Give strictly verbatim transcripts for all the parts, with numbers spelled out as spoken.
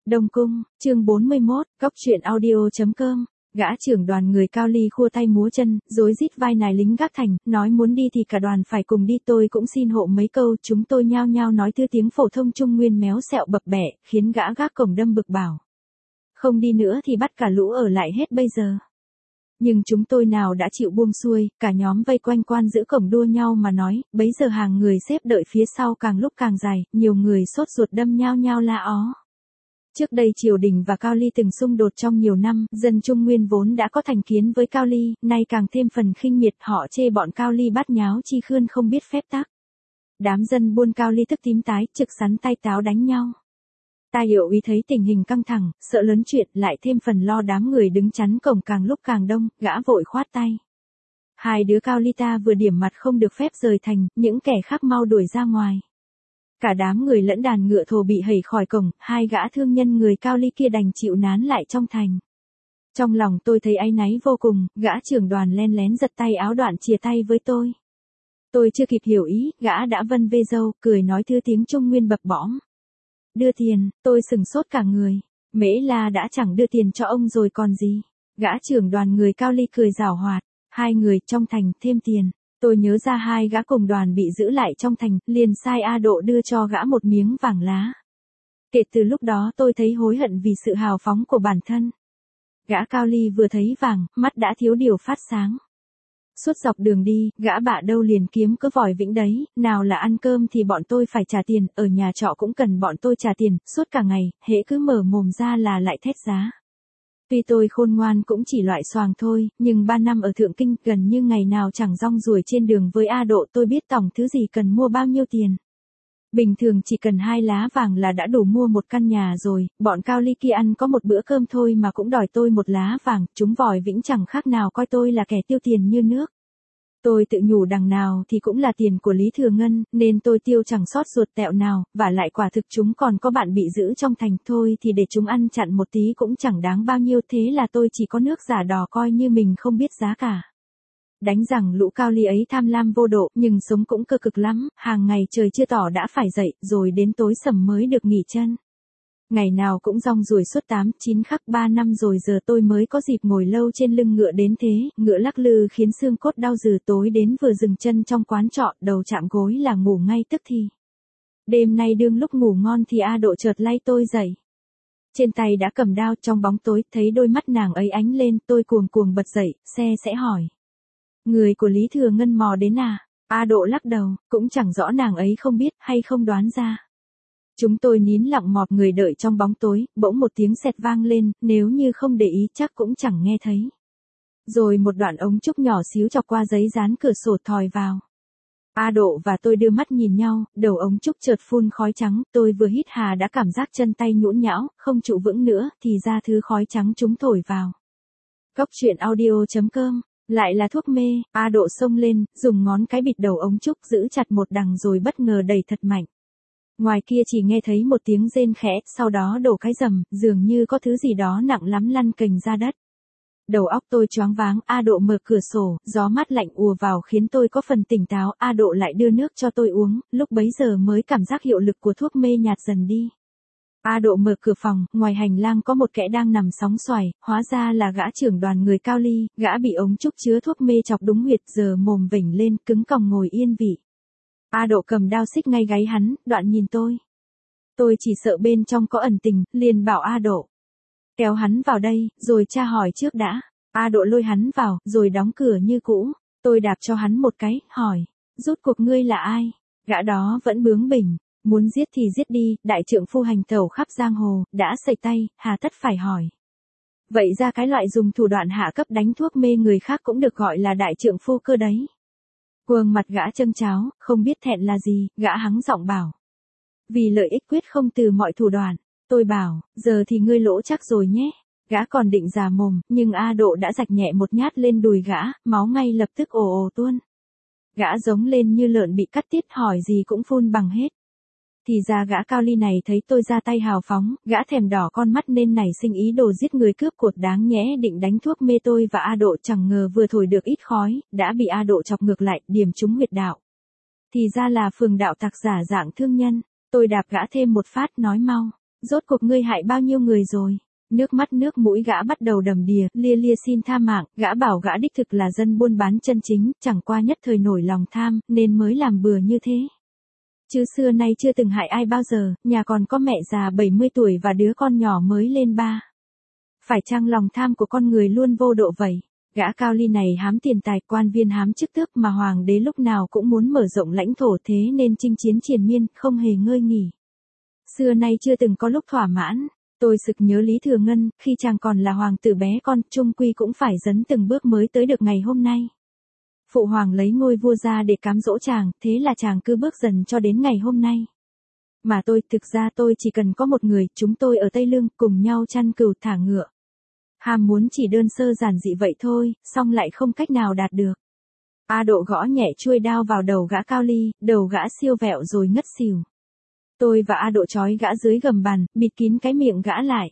Đông Cung, chương bốn mươi mốt, Cóc truyện audio chấm com. Gã trưởng đoàn người Cao Ly khua tay múa chân, rối rít vai nài lính gác thành, nói muốn đi thì cả đoàn phải cùng đi, tôi cũng xin hộ mấy câu, chúng tôi nhao nhao nói thư tiếng phổ thông Trung Nguyên méo xẹo bập bẹ, khiến gã gác cổng đâm bực bảo. Không đi nữa thì bắt cả lũ ở lại hết bây giờ. Nhưng chúng tôi nào đã chịu buông xuôi, cả nhóm vây quanh quan giữ cổng đua nhau mà nói, bấy giờ hàng người xếp đợi phía sau càng lúc càng dài, nhiều người sốt ruột đâm nhao nhao la ó. Trước đây triều đình và Cao Ly từng xung đột trong nhiều năm, dân Trung Nguyên vốn đã có thành kiến với Cao Ly, nay càng thêm phần khinh miệt, họ chê bọn Cao Ly bát nháo chi khươn không biết phép tắc. Đám dân buôn Cao Ly tức tím tái, trực sắn tay táo đánh nhau. Ta Hiệu Úy thấy tình hình căng thẳng, sợ lớn chuyện, lại thêm phần lo đám người đứng chắn cổng càng lúc càng đông, gã vội khoát tay. Hai đứa Cao Ly ta vừa điểm mặt không được phép rời thành, những kẻ khác mau đuổi ra ngoài. Cả đám người lẫn đàn ngựa thồ bị hẩy khỏi cổng, hai gã thương nhân người Cao Ly kia đành chịu nán lại trong thành. Trong lòng tôi thấy áy náy vô cùng, gã trưởng đoàn len lén giật tay áo đoạn chìa tay với tôi. Tôi chưa kịp hiểu ý, gã đã vân vê râu, cười nói thư tiếng Trung Nguyên bập bõm. Đưa tiền, tôi sừng sốt cả người. Mễ La đã chẳng đưa tiền cho ông rồi còn gì. Gã trưởng đoàn người Cao Ly cười giảo hoạt. Hai người trong thành thêm tiền. Tôi nhớ ra hai gã cùng đoàn bị giữ lại trong thành, liền sai A Độ đưa cho gã một miếng vàng lá. Kể từ lúc đó tôi thấy hối hận vì sự hào phóng của bản thân. Gã Cao Ly vừa thấy vàng, mắt đã thiếu điều phát sáng. Suốt dọc đường đi, gã bạ đâu liền kiếm cứ vòi vĩnh đấy, nào là ăn cơm thì bọn tôi phải trả tiền, ở nhà trọ cũng cần bọn tôi trả tiền, suốt cả ngày, hễ cứ mở mồm ra là lại thét giá. Tuy tôi khôn ngoan cũng chỉ loại xoàng thôi, nhưng ba năm ở Thượng Kinh gần như ngày nào chẳng rong ruổi trên đường với A Độ, tôi biết tổng thứ gì cần mua bao nhiêu tiền. Bình thường chỉ cần hai lá vàng là đã đủ mua một căn nhà rồi, bọn Cao Ly kia ăn có một bữa cơm thôi mà cũng đòi tôi một lá vàng, chúng vòi vĩnh chẳng khác nào coi tôi là kẻ tiêu tiền như nước. Tôi tự nhủ đằng nào thì cũng là tiền của Lý Thừa Ngân, nên tôi tiêu chẳng sót ruột tẹo nào, và lại quả thực chúng còn có bạn bị giữ trong thành, thôi thì để chúng ăn chặn một tí cũng chẳng đáng bao nhiêu, thế là tôi chỉ có nước giả đò coi như mình không biết giá cả. Đánh rằng lũ Cao Ly ấy tham lam vô độ, nhưng sống cũng cơ cực lắm, hàng ngày trời chưa tỏ đã phải dậy, rồi đến tối sầm mới được nghỉ chân. Ngày nào cũng rong ruổi suốt tám, chín khắc ba năm rồi giờ tôi mới có dịp ngồi lâu trên lưng ngựa đến thế, ngựa lắc lư khiến xương cốt đau dừ, tối đến vừa dừng chân trong quán trọ, đầu chạm gối là ngủ ngay tức thì. Đêm nay đương lúc ngủ ngon thì A Độ chợt lay tôi dậy. Trên tay đã cầm đao, trong bóng tối, thấy đôi mắt nàng ấy ánh lên, tôi cuồng cuồng bật dậy, xe sẽ hỏi. Người của Lý Thừa Ngân mò đến à? A Độ lắc đầu, cũng chẳng rõ nàng ấy không biết hay không đoán ra. Chúng tôi nín lặng mọt người đợi trong bóng tối, bỗng một tiếng sẹt vang lên, nếu như không để ý chắc cũng chẳng nghe thấy. Rồi một đoạn ống trúc nhỏ xíu chọc qua giấy dán cửa sổ thòi vào. A Độ và tôi đưa mắt nhìn nhau, đầu ống trúc chợt phun khói trắng, tôi vừa hít hà đã cảm giác chân tay nhũn nhão, không trụ vững nữa, thì ra thứ khói trắng chúng thổi vào. Cóc truyện audio chấm com. Lại là thuốc mê, A Độ xông lên, dùng ngón cái bịt đầu ống trúc giữ chặt một đằng rồi bất ngờ đẩy thật mạnh. Ngoài kia chỉ nghe thấy một tiếng rên khẽ, sau đó đổ cái rầm, dường như có thứ gì đó nặng lắm lăn kềnh ra đất. Đầu óc tôi choáng váng, A Độ mở cửa sổ, gió mát lạnh ùa vào khiến tôi có phần tỉnh táo, A Độ lại đưa nước cho tôi uống, lúc bấy giờ mới cảm giác hiệu lực của thuốc mê nhạt dần đi. A Độ mở cửa phòng, ngoài hành lang có một kẻ đang nằm sóng xoài, hóa ra là gã trưởng đoàn người Cao Ly, gã bị ống trúc chứa thuốc mê chọc đúng huyệt, giờ mồm vểnh lên, cứng còng ngồi yên vị. A Độ cầm đao xích ngay gáy hắn, đoạn nhìn tôi. Tôi chỉ sợ bên trong có ẩn tình, liền bảo A Độ. Kéo hắn vào đây, rồi tra hỏi trước đã. A Độ lôi hắn vào, rồi đóng cửa như cũ. Tôi đạp cho hắn một cái, hỏi. Rốt cuộc ngươi là ai? Gã đó vẫn bướng bỉnh. Muốn giết thì giết đi, đại trượng phu hành tẩu khắp giang hồ, đã sẩy tay, hà tất phải hỏi. Vậy ra cái loại dùng thủ đoạn hạ cấp đánh thuốc mê người khác cũng được gọi là đại trượng phu cơ đấy. Quầng mặt gã châm cháo, không biết thẹn là gì, gã hắng giọng bảo. Vì lợi ích quyết không từ mọi thủ đoạn. Tôi bảo, giờ thì ngươi lỗ chắc rồi nhé. Gã còn định già mồm, nhưng A Độ đã rạch nhẹ một nhát lên đùi gã, máu ngay lập tức ồ ồ tuôn. Gã giống lên như lợn bị cắt tiết, hỏi gì cũng phun bằng hết. Thì ra gã Cao Ly này thấy tôi ra tay hào phóng, gã thèm đỏ con mắt nên nảy sinh ý đồ giết người cướp cột đáng nhẽ định đánh thuốc mê tôi và A Độ, chẳng ngờ vừa thổi được ít khói, đã bị A Độ chọc ngược lại, điểm trúng huyệt đạo. Thì ra là phường đạo tặc giả dạng thương nhân, tôi đạp gã thêm một phát nói mau. Rốt cuộc ngươi hại bao nhiêu người rồi? Nước mắt nước mũi gã bắt đầu đầm đìa, lia lia xin tha mạng, gã bảo gã đích thực là dân buôn bán chân chính, chẳng qua nhất thời nổi lòng tham, nên mới làm bừa như thế. Chứ xưa nay chưa từng hại ai bao giờ, nhà còn có mẹ già bảy mươi tuổi và đứa con nhỏ mới lên ba. Phải chăng lòng tham của con người luôn vô độ vậy? Gã Cao Ly này hám tiền tài, quan viên hám chức tước, mà hoàng đế lúc nào cũng muốn mở rộng lãnh thổ, thế nên chinh chiến triền miên, không hề ngơi nghỉ. Xưa nay chưa từng có lúc thỏa mãn. Tôi sực nhớ Lý Thừa Ngân, khi chàng còn là hoàng tử bé con, chung quy cũng phải dấn từng bước mới tới được ngày hôm nay. Phụ hoàng lấy ngôi vua ra để cám dỗ chàng, thế là chàng cứ bước dần cho đến ngày hôm nay. Mà tôi, thực ra tôi chỉ cần có một người, chúng tôi ở Tây Lương, cùng nhau chăn cừu thả ngựa. Ham muốn chỉ đơn sơ giản dị vậy thôi, song lại không cách nào đạt được. A Độ gõ nhẹ chuôi đao vào đầu gã Cao Ly, đầu gã siêu vẹo rồi ngất xỉu. Tôi và A Độ trói gã dưới gầm bàn, bịt kín cái miệng gã lại.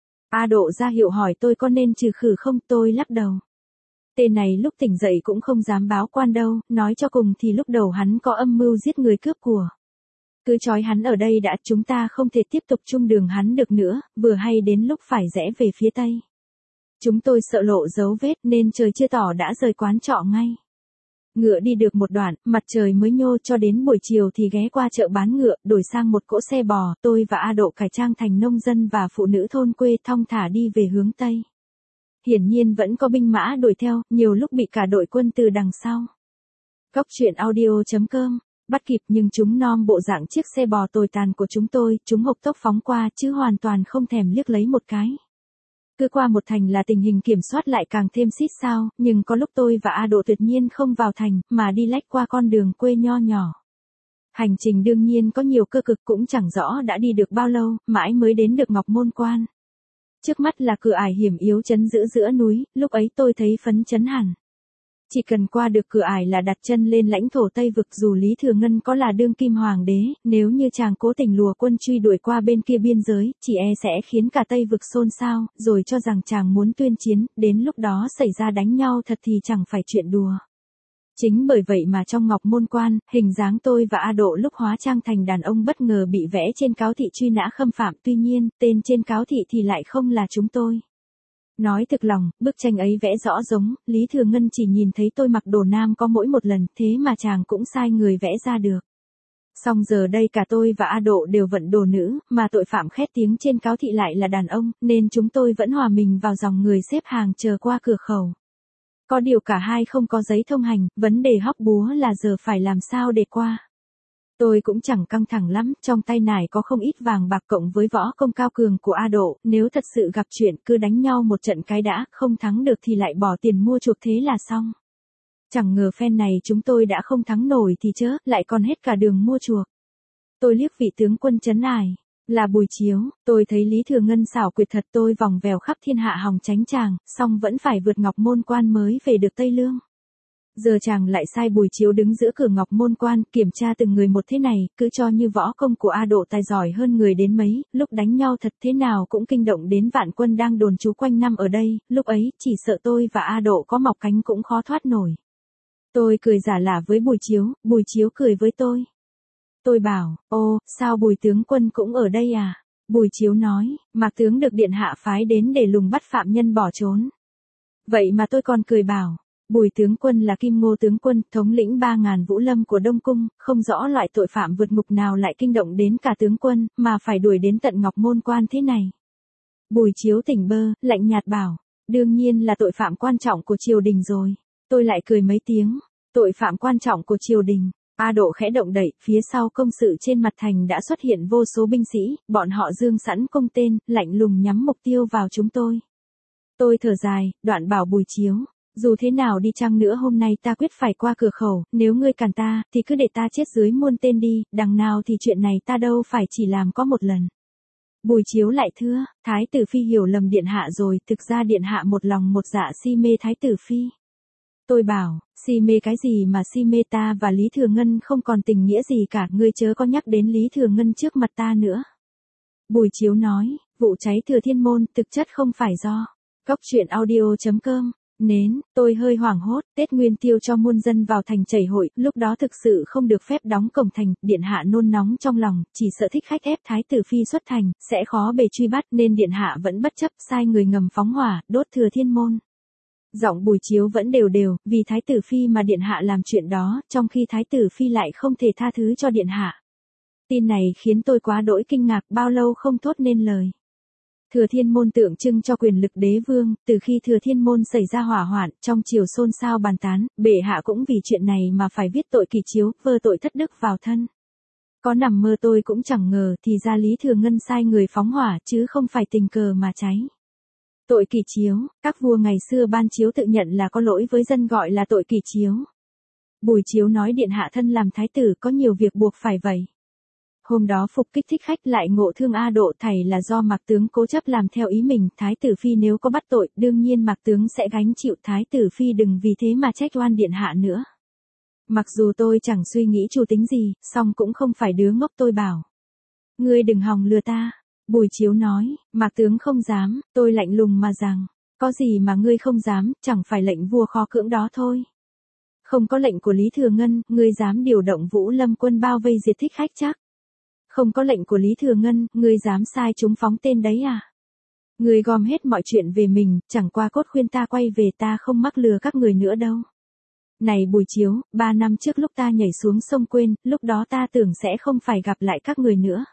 A Độ ra hiệu hỏi tôi có nên trừ khử không, tôi lắc đầu. Tên này lúc tỉnh dậy cũng không dám báo quan đâu, nói cho cùng thì lúc đầu hắn có âm mưu giết người cướp của. Cứ trói hắn ở đây đã, chúng ta không thể tiếp tục chung đường hắn được nữa, vừa hay đến lúc phải rẽ về phía Tây. Chúng tôi sợ lộ dấu vết nên trời chưa tỏ đã rời quán trọ ngay. Ngựa đi được một đoạn, mặt trời mới nhô, cho đến buổi chiều thì ghé qua chợ bán ngựa, đổi sang một cỗ xe bò, tôi và A Độ cải trang thành nông dân và phụ nữ thôn quê thong thả đi về hướng Tây. Hiển nhiên vẫn có binh mã đuổi theo, nhiều lúc bị cả đội quân từ đằng sau. Góc truyện audio chấm com, bắt kịp nhưng chúng nom bộ dạng chiếc xe bò tồi tàn của chúng tôi, chúng hộc tốc phóng qua chứ hoàn toàn không thèm liếc lấy một cái. Cứ qua một thành là tình hình kiểm soát lại càng thêm xít sao, nhưng có lúc tôi và A Độ tuyệt nhiên không vào thành, mà đi lách qua con đường quê nho nhỏ. Hành trình đương nhiên có nhiều cơ cực, cũng chẳng rõ đã đi được bao lâu, mãi mới đến được Ngọc Môn Quan. Trước mắt là cửa ải hiểm yếu trấn giữ giữa núi, lúc ấy tôi thấy phấn chấn hẳn. Chỉ cần qua được cửa ải là đặt chân lên lãnh thổ Tây Vực, dù Lý Thừa Ngân có là đương kim hoàng đế, nếu như chàng cố tình lùa quân truy đuổi qua bên kia biên giới, chỉ e sẽ khiến cả Tây Vực xôn xao, rồi cho rằng chàng muốn tuyên chiến, đến lúc đó xảy ra đánh nhau thật thì chẳng phải chuyện đùa. Chính bởi vậy mà trong Ngọc Môn Quan, hình dáng tôi và A Độ lúc hóa trang thành đàn ông bất ngờ bị vẽ trên cáo thị truy nã khâm phạm, tuy nhiên, tên trên cáo thị thì lại không là chúng tôi. Nói thực lòng, bức tranh ấy vẽ rõ giống, Lý Thừa Ngân chỉ nhìn thấy tôi mặc đồ nam có mỗi một lần, thế mà chàng cũng sai người vẽ ra được. Song giờ đây cả tôi và A Độ đều vận đồ nữ, mà tội phạm khét tiếng trên cáo thị lại là đàn ông, nên chúng tôi vẫn hòa mình vào dòng người xếp hàng chờ qua cửa khẩu. Có điều cả hai không có giấy thông hành, vấn đề hóc búa là giờ phải làm sao để qua. Tôi cũng chẳng căng thẳng lắm, trong tay nải có không ít vàng bạc cộng với võ công cao cường của A Độ, nếu thật sự gặp chuyện cứ đánh nhau một trận cái đã, không thắng được thì lại bỏ tiền mua chuộc thế là xong. Chẳng ngờ phen này chúng tôi đã không thắng nổi thì chớ, lại còn hết cả đường mua chuộc. Tôi liếc vị tướng quân trấn ải, là Bùi Chiếu, tôi thấy Lý Thừa Ngân xảo quyệt thật, tôi vòng vèo khắp thiên hạ hòng tránh chàng, song vẫn phải vượt Ngọc Môn Quan mới về được Tây Lương. Giờ chàng lại sai Bùi Chiếu đứng giữa cửa Ngọc Môn Quan, kiểm tra từng người một thế này, cứ cho như võ công của A Độ tài giỏi hơn người đến mấy, lúc đánh nhau thật thế nào cũng kinh động đến vạn quân đang đồn trú quanh năm ở đây, lúc ấy, chỉ sợ tôi và A Độ có mọc cánh cũng khó thoát nổi. Tôi cười giả lả với Bùi Chiếu, Bùi Chiếu cười với tôi. Tôi bảo, ô, sao Bùi tướng quân cũng ở đây à? Bùi Chiếu nói, Mạc tướng được điện hạ phái đến để lùng bắt phạm nhân bỏ trốn. Vậy mà tôi còn cười bảo, Bùi tướng quân là Kim Ngô tướng quân, thống lĩnh ba ngàn vũ lâm của Đông Cung, không rõ loại tội phạm vượt ngục nào lại kinh động đến cả tướng quân, mà phải đuổi đến tận Ngọc Môn Quan thế này. Bùi Chiếu tỉnh bơ, lạnh nhạt bảo, đương nhiên là tội phạm quan trọng của triều đình rồi. Tôi lại cười mấy tiếng, tội phạm quan trọng của triều đình. A Độ khẽ động đậy, phía sau công sự trên mặt thành đã xuất hiện vô số binh sĩ, bọn họ dương sẵn cung tên, lạnh lùng nhắm mục tiêu vào chúng tôi. Tôi thở dài, đoạn bảo Bùi Chiếu, dù thế nào đi chăng nữa hôm nay ta quyết phải qua cửa khẩu, nếu ngươi cản ta, thì cứ để ta chết dưới muôn tên đi, đằng nào thì chuyện này ta đâu phải chỉ làm có một lần. Bùi Chiếu lại thưa, Thái tử Phi hiểu lầm điện hạ rồi, thực ra điện hạ một lòng một dạ si mê Thái tử Phi. Tôi bảo, si mê cái gì mà si mê, ta và Lý Thừa Ngân không còn tình nghĩa gì cả, ngươi chớ có nhắc đến Lý Thừa Ngân trước mặt ta nữa. Bùi Chiếu nói, vụ cháy Thừa Thiên Môn thực chất không phải do. Góc truyện audio chấm com Nến, tôi hơi hoảng hốt, Tết Nguyên Tiêu cho muôn dân vào thành chảy hội, lúc đó thực sự không được phép đóng cổng thành, điện hạ nôn nóng trong lòng, chỉ sợ thích khách ép thái tử phi xuất thành, sẽ khó bề truy bắt nên điện hạ vẫn bất chấp sai người ngầm phóng hỏa, đốt Thừa Thiên môn. Giọng Bùi Chiếu vẫn đều đều, vì thái tử phi mà điện hạ làm chuyện đó, trong khi thái tử phi lại không thể tha thứ cho điện hạ. Tin này khiến tôi quá đỗi kinh ngạc, bao lâu không thốt nên lời. Thừa Thiên môn tượng trưng cho quyền lực đế vương, từ khi Thừa Thiên môn xảy ra hỏa hoạn, trong triều xôn xao bàn tán, bệ hạ cũng vì chuyện này mà phải viết tội kỳ chiếu, vơ tội thất đức vào thân. Có nằm mơ tôi cũng chẳng ngờ thì ra Lý Thừa Ngân sai người phóng hỏa chứ không phải tình cờ mà cháy. Tội kỳ chiếu, các vua ngày xưa ban chiếu tự nhận là có lỗi với dân gọi là tội kỳ chiếu. Bùi Chiếu nói điện hạ thân làm thái tử có nhiều việc buộc phải vậy. Hôm đó phục kích thích khách lại ngộ thương A Độ thảy là do Mạc tướng cố chấp làm theo ý mình, thái tử phi nếu có bắt tội, đương nhiên Mạc tướng sẽ gánh chịu, thái tử phi đừng vì thế mà trách oan điện hạ nữa. Mặc dù tôi chẳng suy nghĩ chủ tính gì, song cũng không phải đứa ngốc, tôi bảo. Ngươi đừng hòng lừa ta. Bùi Chiếu nói, Mạc tướng không dám, tôi lạnh lùng mà rằng, có gì mà ngươi không dám, chẳng phải lệnh vua khó cưỡng đó thôi. Không có lệnh của Lý Thừa Ngân, ngươi dám điều động Vũ Lâm quân bao vây diệt thích khách chắc. Không có lệnh của Lý Thừa Ngân, ngươi dám sai chúng phóng tên đấy à? Ngươi gom hết mọi chuyện về mình, chẳng qua cốt khuyên ta quay về, ta không mắc lừa các người nữa đâu. Này Bùi Chiếu, ba năm trước lúc ta nhảy xuống sông quên, lúc đó ta tưởng sẽ không phải gặp lại các người nữa.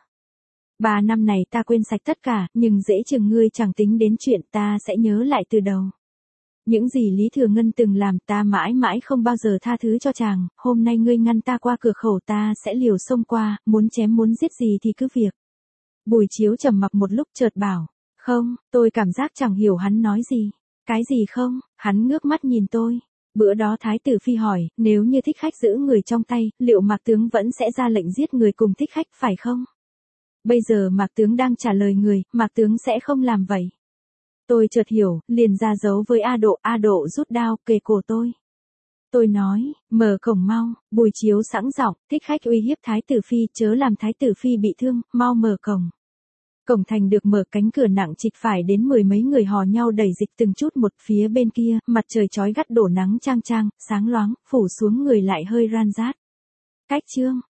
Ba năm này ta quên sạch tất cả, nhưng dễ chừng ngươi chẳng tính đến chuyện, ta sẽ nhớ lại từ đầu. Những gì Lý Thừa Ngân từng làm ta mãi mãi không bao giờ tha thứ cho chàng, hôm nay ngươi ngăn ta qua cửa khẩu ta sẽ liều sông qua, muốn chém muốn giết gì thì cứ việc. Bùi Chiếu trầm mặc một lúc chợt bảo, không, tôi cảm giác chẳng hiểu hắn nói gì. Cái gì không? Hắn ngước mắt nhìn tôi. Bữa đó Thái tử Phi hỏi, nếu như thích khách giữ người trong tay, liệu Mạc tướng vẫn sẽ ra lệnh giết người cùng thích khách phải không? Bây giờ Mạc tướng đang trả lời người, Mạc tướng sẽ không làm vậy. Tôi chợt hiểu, liền ra dấu với A Độ, A Độ rút đao, kề cổ tôi. Tôi nói, mở cổng mau, Bùi Chiếu sẵn giọng, thích khách uy hiếp Thái tử Phi, chớ làm Thái tử Phi bị thương, mau mở cổng. Cổng thành được mở, cánh cửa nặng trịch phải đến mười mấy người hò nhau đẩy dịch từng chút một, phía bên kia, mặt trời chói gắt đổ nắng chang chang, sáng loáng, phủ xuống người lại hơi ran rát. Cách chương.